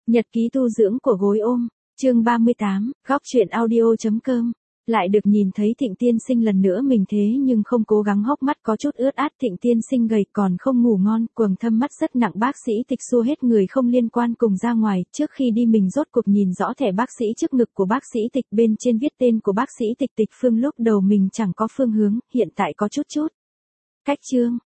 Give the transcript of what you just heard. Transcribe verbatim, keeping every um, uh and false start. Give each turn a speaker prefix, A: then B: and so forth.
A: Nhật ký tu dưỡng của gối ôm, chương ba mươi tám, góc truyện audio.com. Lại được nhìn thấy Thịnh tiên sinh lần nữa mình thế nhưng không cố gắng hốc mắt có chút ướt át. Thịnh tiên sinh gầy còn không ngủ ngon, quầng thâm mắt rất nặng. Bác sĩ Tịch xua hết người không liên quan cùng ra ngoài. Trước khi đi mình rốt cuộc nhìn rõ thẻ bác sĩ trước ngực của bác sĩ Tịch, bên trên viết tên của bác sĩ Tịch Tịch Phương. Lúc đầu mình chẳng có phương hướng, hiện tại có chút chút. Cách chương,